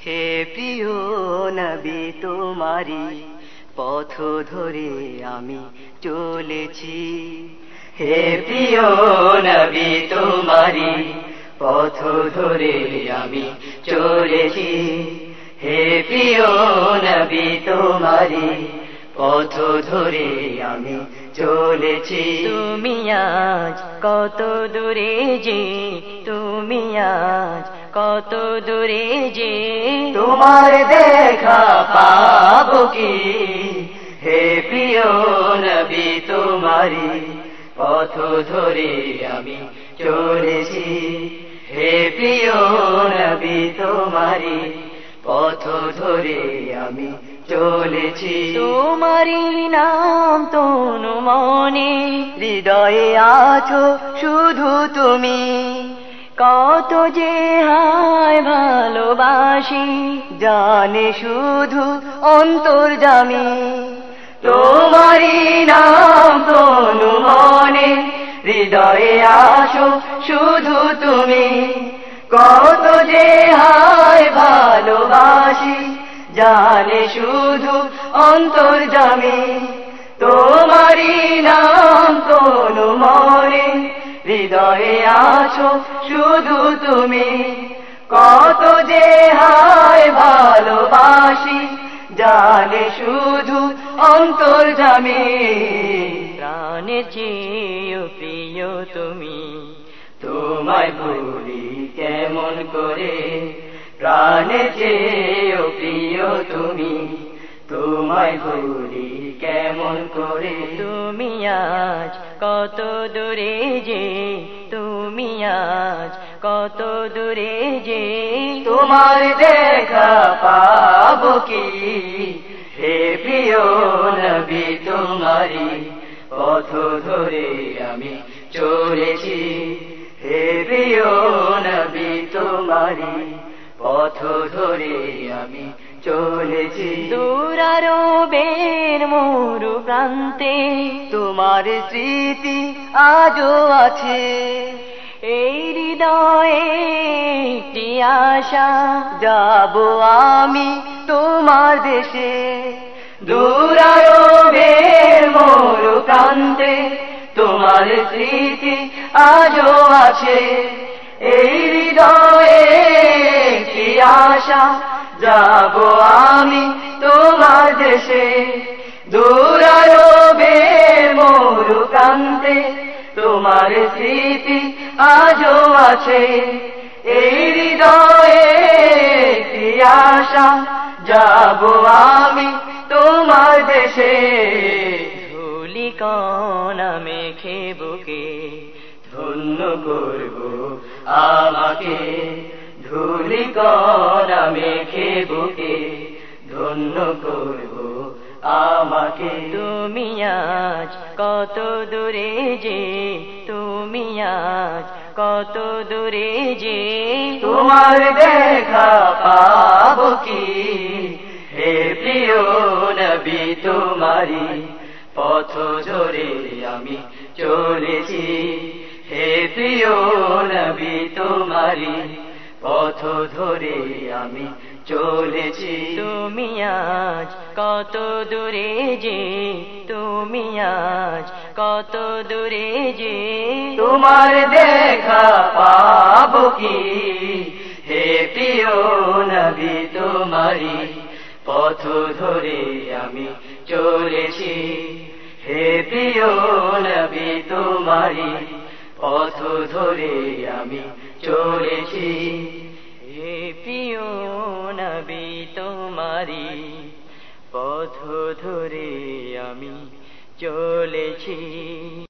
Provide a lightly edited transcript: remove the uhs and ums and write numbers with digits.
হে প্রিয় নবী তোমারি পথ ধরে আমি চলেছি। হে প্রিয় নবী তোমারি পথ ধরে আমি চলেছি। হে প্রিয় নবী তোমারি পথ ধরে আমি চলেছি। তুমি আজ কত দূরে যে, তুমি আজ কত দূরে যে, তোমার দেখা পাবো কি। হে প্রিয় নবী তোমারি পথ ধরে আমি চলেছি। হে প্রিয় নবী তোমারি পথ ধরে আমি চলেছি। তোমারি নাম তনু মনে হৃদয়ে আছো শুধু তুমি। কত যে হায় ভালোবাসি জানে শুধু অন্তর্যামী। তোমারি নাম তনু মনে হৃদয়ে আছো শুধু তুমি। কত যে হায় ভালোবাসি জানে শুধু অন্তর্যামী। তোমারি নাম তনু মনে হৃদয়ে আছো শুধু তুমি। কত যে হায় ভালোবাসি জানে শুধু অন্তর্যামী। প্রাণের চেয়েও প্রিয় তুমি, তোমায় ভুলি কেমন করে। প্রাণের চেয়েও প্রিয় তুমি, তোমায় ভুলি কেমন করে। তুমি আজ কত দূরে যে, তুমি আজ কত দূরে যে, তোমার দেখা পাবো কি। হে প্রিয় নবী তোমারি পথ ধরে আমি চলেছি। হে প্রিয় নবী তোমারি পথ ধরে আমি চলেছি। দূরারোবের মরু প্রান্তে তোমার স্মৃতি আজও আছে। এই হৃদয়ে একটি আশা যাব আমি তোমার দেশে। দূরারোবের মরু প্রান্তে তোমার স্মৃতি আজও আছে। এই হৃদয়ে একটি আশা যাব আমি তোমার দেশে। দূরারোবের মরু প্রান্তে তোমার স্মৃতি আজও আছে। এই হৃদয়ে একটি আশা যাব আমি তোমার দেশে। ধূলিকণা মেখে বুকে ধন্য করব আমাকে। ধূলিকণা মেখে বুকে ধন্য করব আমাকে। তুমি আজ কত দূরে যে, তুমি আজ কত দূরে যে, তোমার দেখা পাবো কি। হে প্রিয় নবী তোমারি পথ ধরে আমি চলেছি। হে প্রিয় নবী তোমারি পথ ধরে আমি চলেছি। তুমি আজ কত দূরে যে, তুমি আজ কত দূরে যে, তোমার দেখা পাবো কি। হে প্রিয় নবী তোমারি পথ ধরে আমি চলেছি। হে প্রিয় নবী তোমারি পথ ধরে আমি চলেছি। হে প্রিয় নবী তোমারি পথ ধরে আমি চলেছি।